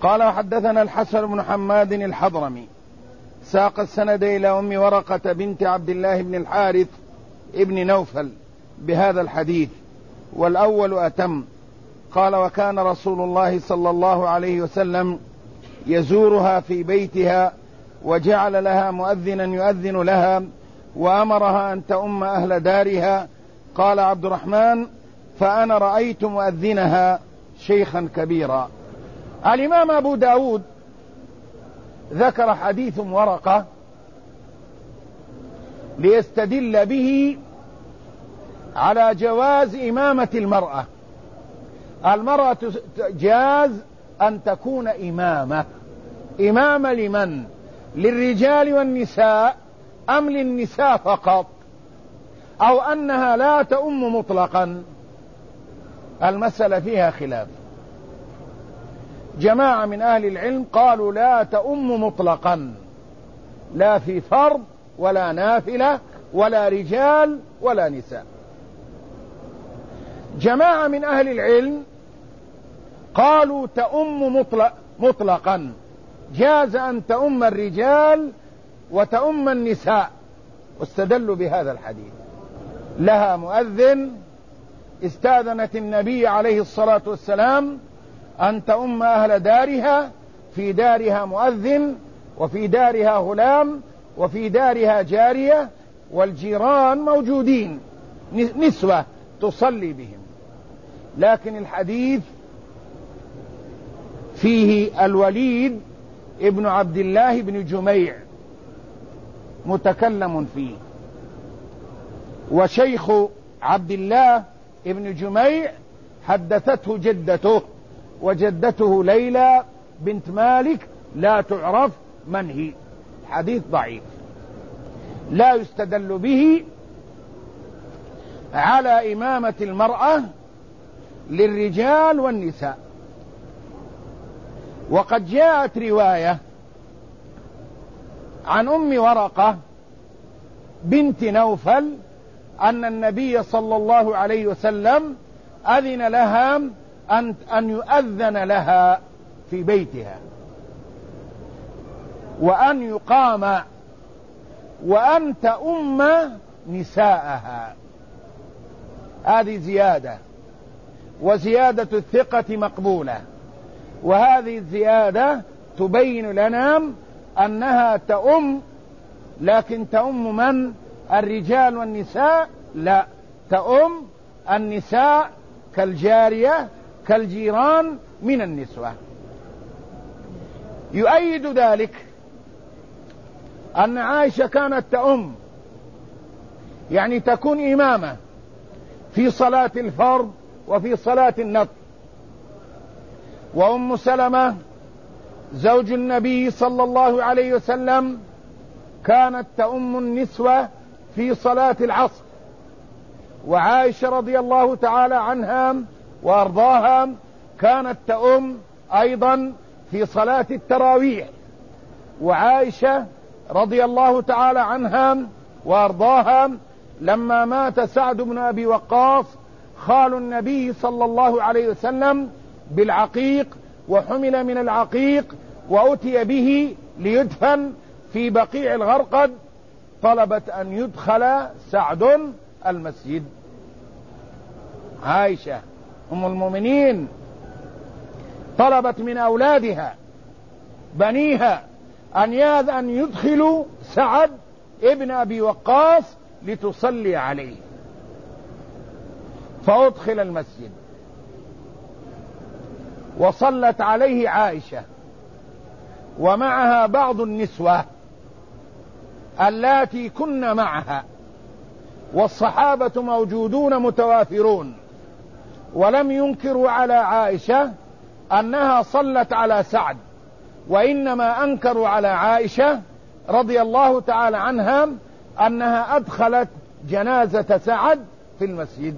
قال وحدثنا الحسن بن حماد الحضرمي ساق السند إلى أم ورقة بنت عبد الله بن الحارث ابن نوفل بهذا الحديث والأول أتم. قال وكان رسول الله صلى الله عليه وسلم يزورها في بيتها وجعل لها مؤذنا يؤذن لها وأمرها أن تؤم أهل دارها. قال عبد الرحمن فأنا رأيت مؤذنها شيخا كبيرا. الإمام أبو داود ذكر حديث ورقة ليستدل به على جواز إمامة المرأة. المرأة جاز أن تكون إمامة لمن؟ للرجال والنساء أم للنساء فقط، أو أنها لا تؤم مطلقا؟ المسألة فيها خلاف. جماعة من أهل العلم قالوا لا تؤم مطلقا، لا في فرض ولا نافلة ولا رجال ولا نساء. جماعة من أهل العلم قالوا تؤم مطلقا، جاز أن تؤم الرجال وتؤم النساء، واستدلوا بهذا الحديث. لها مؤذن، استاذنت النبي عليه الصلاة والسلام أن تؤم أهل دارها، في دارها مؤذن وفي دارها غلام وفي دارها جارية والجيران موجودين نسوة تصلي بهم. لكن الحديث فيه الوليد ابن عبد الله بن جميع متكلم فيه، وشيخ عبد الله ابن جميع حدثته جدته، وجدته ليلى بنت مالك لا تعرف من هي. حديث ضعيف لا يستدل به على إمامة المرأة للرجال والنساء. وقد جاءت رواية عن أم ورقة بنت نوفل أن النبي صلى الله عليه وسلم أذن لها أن يؤذن لها في بيتها، وأن يقام، وأن تؤم نساءها. هذه زيادة، وزيادة الثقة مقبولة، وهذه الزيادة تبين لنا أنها تؤم، لكن تؤم من؟ الرجال والنساء؟ لا، تؤم النساء كالجارية كالجيران من النسوة. يؤيد ذلك أن عائشة كانت تؤم، يعني تكون إمامة في صلاة الفرض وفي صلاة النفل. وأم سلمة زوج النبي صلى الله عليه وسلم كانت تؤم النسوة في صلاة العصر. وعائشة رضي الله تعالى عنها وأرضاها كانت تؤم أيضا في صلاة التراويح. وعائشة رضي الله تعالى عنها وأرضاها لما مات سعد بن أبي وقاص خال النبي صلى الله عليه وسلم بالعقيق، وحمل من العقيق وأتي به ليدفن في بقيع الغرقد، طلبت أن يدخل سعد المسجد. عائشة أم المؤمنين طلبت من أولادها بنيها أن يدخلوا سعد ابن أبي وقاص لتصلي عليه، فأدخل المسجد وصلت عليه عائشة ومعها بعض النسوة اللاتي كن معها، والصحابة موجودون متوافرون، ولم ينكروا على عائشة أنها صلت على سعد، وإنما أنكروا على عائشة رضي الله تعالى عنها أنها أدخلت جنازة سعد في المسجد.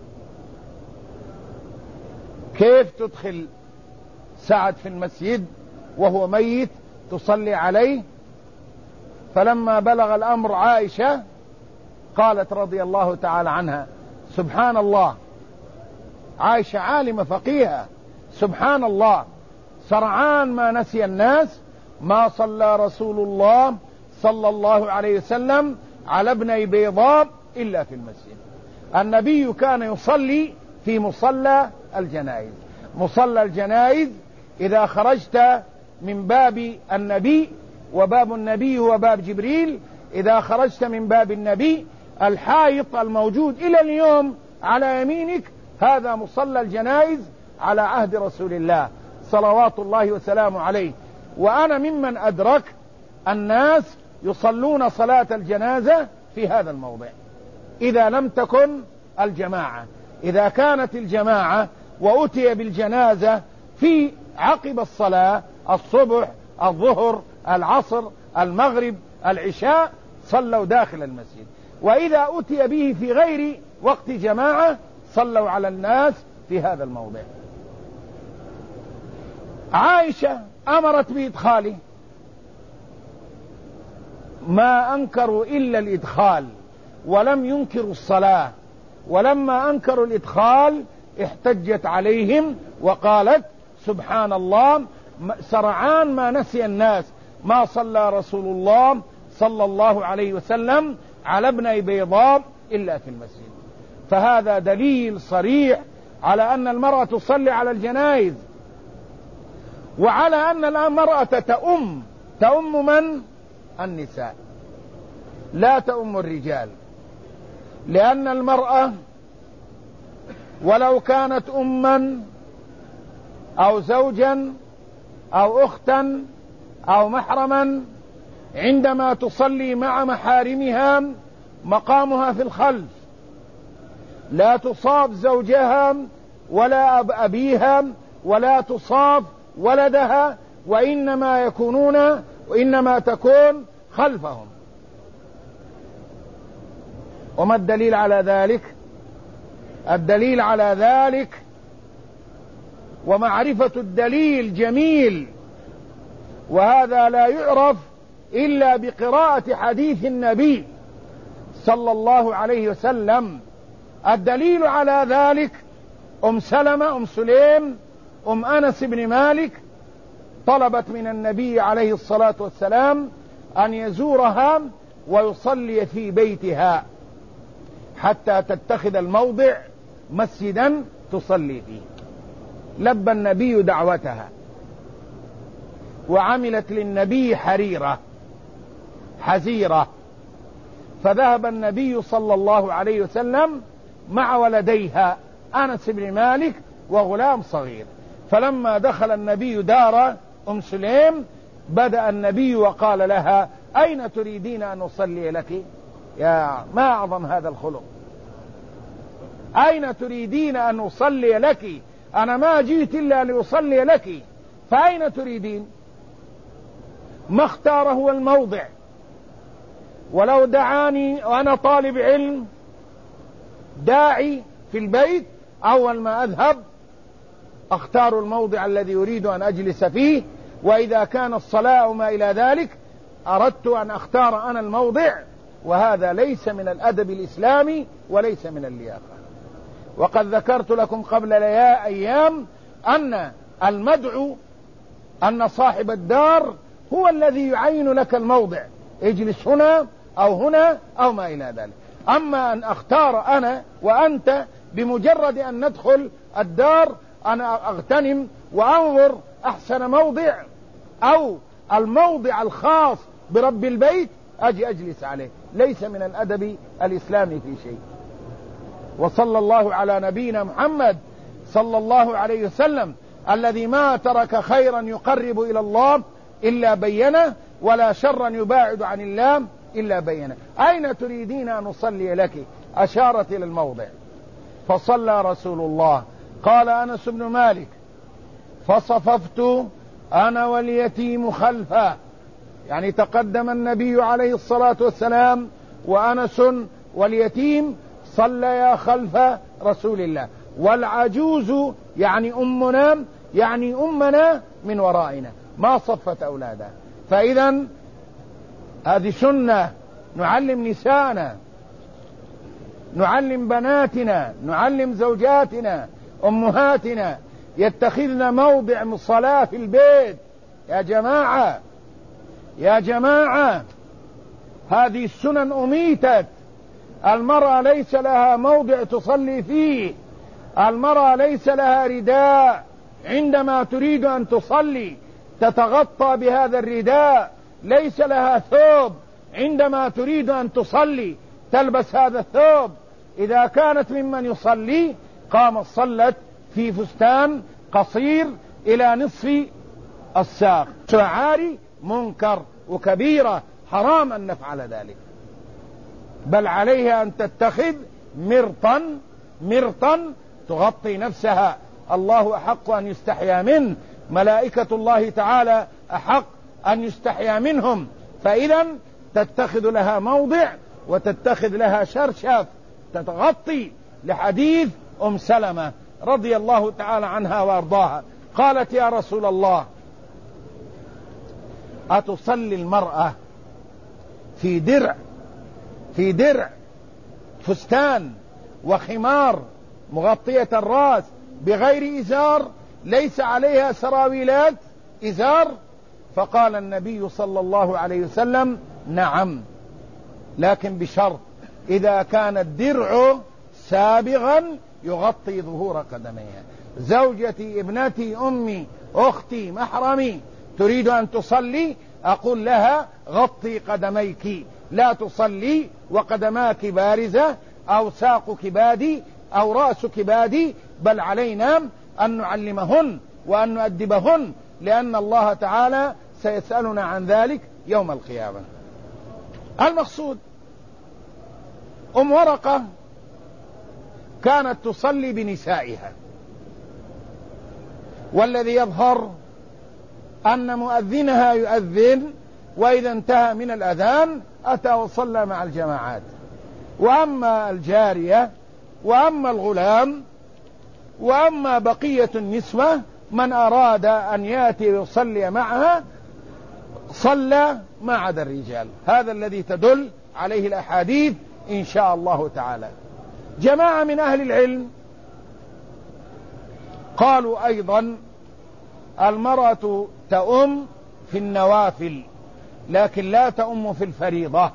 كيف تدخل سعد في المسجد وهو ميت تصلي عليه؟ فلما بلغ الأمر عائشة قالت رضي الله تعالى عنها سبحان الله، عائشة عالمة فقيهة، سبحان الله سرعان ما نسي الناس ما صلى رسول الله صلى الله عليه وسلم على ابني بيضاء إلا في المسجد. النبي كان يصلي في مصلى الجنائز. مصلى الجنائز إذا خرجت من باب النبي، وباب النبي هو باب جبريل، إذا خرجت من باب النبي الحائط الموجود إلى اليوم على يمينك هذا مصلى الجنائز على عهد رسول الله صلوات الله وسلامه عليه. وأنا ممن أدرك الناس يصلون صلاة الجنازة في هذا الموضع إذا لم تكن الجماعة. إذا كانت الجماعة وأتي بالجنازة في عقب الصلاة الصبح الظهر العصر المغرب العشاء صلوا داخل المسجد، وإذا أتي به في غير وقت جماعة صلوا على الناس في هذا الموضع. عائشة أمرت بإدخاله، ما أنكروا إلا الإدخال ولم ينكروا الصلاة، ولما أنكروا الإدخال احتجت عليهم وقالت سبحان الله سرعان ما نسي الناس ما صلى رسول الله صلى الله عليه وسلم على ابني بيضاء إلا في المسجد. فهذا دليل صريح على أن المرأة تصلي على الجنائز، وعلى أن المرأة تؤم من؟ النساء، لا تؤم الرجال، لأن المرأة ولو كانت أما أو زوجا أو أختا أو محرما عندما تصلي مع محارمها مقامها في الخلف، لا تصاب زوجها ولا أبيها ولا تصاب ولدها، وإنما تكون خلفهم. وما الدليل على ذلك؟ الدليل على ذلك ومعرفة الدليل جميل، وهذا لا يعرف إلا بقراءة حديث النبي صلى الله عليه وسلم. الدليل على ذلك أم سلمة أم سليم أم أنس بن مالك طلبت من النبي عليه الصلاة والسلام أن يزورها ويصلي في بيتها حتى تتخذ الموضع مسجدا تصلي فيه. لبى النبي دعوتها وعملت للنبي حزيرة، فذهب النبي صلى الله عليه وسلم مع ولديها أنس بن مالك وغلام صغير. فلما دخل النبي دار أم سليم بدأ النبي وقال لها أين تريدين أن أصلي لك؟ يا ما أعظم هذا الخلق، أين تريدين أن أصلي لك؟ أنا ما جئت إلا لأصلي لك، فأين تريدين؟ ما اختار هو الموضع. ولو دعاني وأنا طالب علم داعي في البيت أول ما أذهب أختار الموضع الذي أريد أن أجلس فيه، وإذا كان الصلاة وما إلى ذلك أردت أن أختار أنا الموضع، وهذا ليس من الأدب الإسلامي وليس من اللياقة. وقد ذكرت لكم قبل أيام أن المدعو أن صاحب الدار هو الذي يعين لك الموضع، اجلس هنا أو هنا أو ما إلى ذلك. أما أن أختار أنا وأنت بمجرد أن ندخل الدار أنا أغتنم وأنظر أحسن موضع أو الموضع الخاص برب البيت أجي أجلس عليه، ليس من الأدب الإسلامي في شيء. وصلى الله على نبينا محمد صلى الله عليه وسلم الذي ما ترك خيرا يقرب إلى الله إلا بينه، ولا شرا يباعد عن الله إلا بينه. أين تريدين أن أصلي لك؟ أشارت إلى الموضع فصلى رسول الله. قال أنس بن مالك فصففت أنا واليتيم خلفا، يعني تقدم النبي عليه الصلاة والسلام وأنس واليتيم صليا خلف رسول الله، والعجوز يعني أمنا يعني أمنا من ورائنا ما صفت أولادها. فإذا هذه سنة نعلم نساءنا، نعلم بناتنا، نعلم زوجاتنا أمهاتنا يتخذن موضع صلاة في البيت. يا جماعة هذه السنن أميتت. المرأة ليس لها موضع تصلي فيه، المرأة ليس لها رداء عندما تريد أن تصلي تتغطى بهذا الرداء، ليس لها ثوب عندما تريد أن تصلي تلبس هذا الثوب. إذا كانت ممن يصلي قامت صلت في فستان قصير إلى نصف الساق، عاري، منكر وكبيرة، حرام أن نفعل ذلك، بل عليها أن تتخذ مرطا تغطي نفسها. الله أحق أن يستحيا منه، ملائكة الله تعالى أحق أن يستحيا منهم، فإذا تتخذ لها موضع وتتخذ لها شرشف تتغطي، لحديث أم سلمة رضي الله تعالى عنها وأرضاها قالت: يا رسول الله، أتصلي المرأة في درع فستان وخمار مغطية الرأس بغير إزار، ليس عليها سراويلات إزار؟ فقال النبي صلى الله عليه وسلم: نعم، لكن بشرط إذا كان الدرع سابغا يغطي ظهور قدميها. زوجتي، ابنتي، أمي، أختي، محرمي تريد أن تصلي، أقول لها: غطي قدميك، لا تصلي وقدماك بارزة أو ساقك بادي أو رأسك بادي، بل علينا أن نعلمهن وأن نؤدبهن، لأن الله تعالى سيسألنا عن ذلك يوم القيامة. المقصود أم ورقة كانت تصلي بنسائها، والذي يظهر أن مؤذنها يؤذن، وإذا انتهى من الأذان أتى وصلى مع الجماعات. وأما الجارية وأما الغلام وأما بقية النسوة من أراد أن يأتي ويصلي معها صلى ما عدا الرجال. هذا الذي تدل عليه الأحاديث إن شاء الله تعالى. جماعة من أهل العلم قالوا أيضا: المرأة تؤم في النوافل لكن لا تؤم في الفريضة،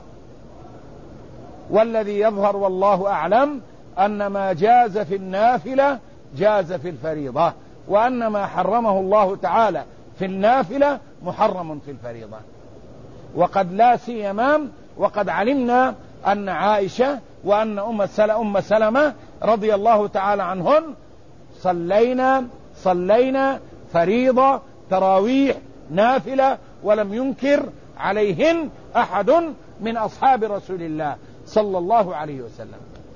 والذي يظهر والله أعلم أن ما جاز في النافلة جاز في الفريضة، وأن ما حرمه الله تعالى في النافلة محرم في الفريضة. وقد لا سيما وقد علمنا أن عائشة وأن أم سلمة رضي الله تعالى عنهن صلينا فريضة، تراويح، نافلة، ولم ينكر عليهن أحد من أصحاب رسول الله صلى الله عليه وسلم.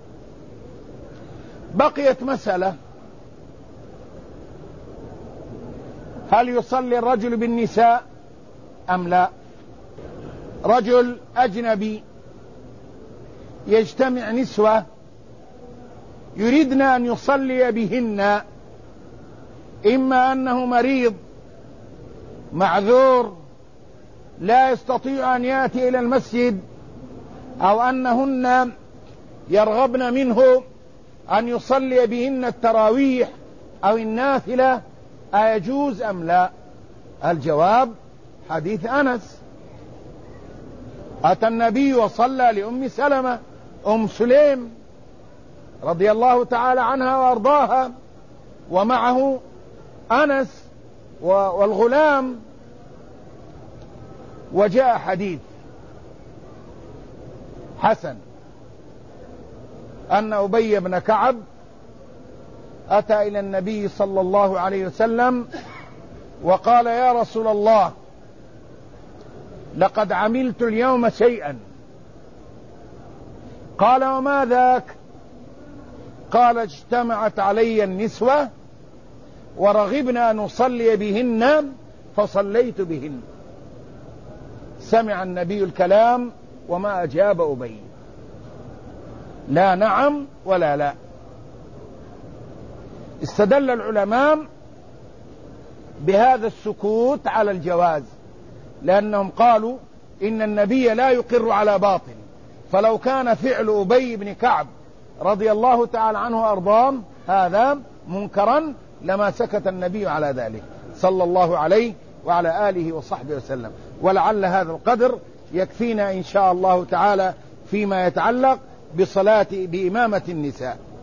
بقيت مسألة: هل يصلي الرجل بالنساء أم لا؟ رجل أجنبي يجتمع نسوة يريدن أن يصلي بهن، إما أنه مريض معذور لا يستطيع أن يأتي إلى المسجد، أو أنهن يرغبن منه أن يصلي بهن التراويح أو النافلة، أيجوز أم لا؟ الجواب: حديث أنس: أتى النبي وصلى لأم سلمة أم سليم رضي الله تعالى عنها وأرضاها، ومعه أنس والغلام. وجاء حديث حسن أن أبي بن كعب أتى إلى النبي صلى الله عليه وسلم وقال: يا رسول الله، لقد عملت اليوم شيئا. قال: وما ذاك؟ قال: اجتمعت علي النسوة ورغبنا أن نصلي بهن فصليت بهن. سمع النبي الكلام وما أجاب أبي، لا نعم ولا لا. استدل العلماء بهذا السكوت على الجواز، لأنهم قالوا إن النبي لا يقر على باطل، فلو كان فعل أبي بن كعب رضي الله تعالى عنه وأرضاه هذا منكرا لما سكت النبي على ذلك صلى الله عليه وعلى آله وصحبه وسلم. ولعل هذا القدر يكفينا إن شاء الله تعالى فيما يتعلق بإمامة النساء.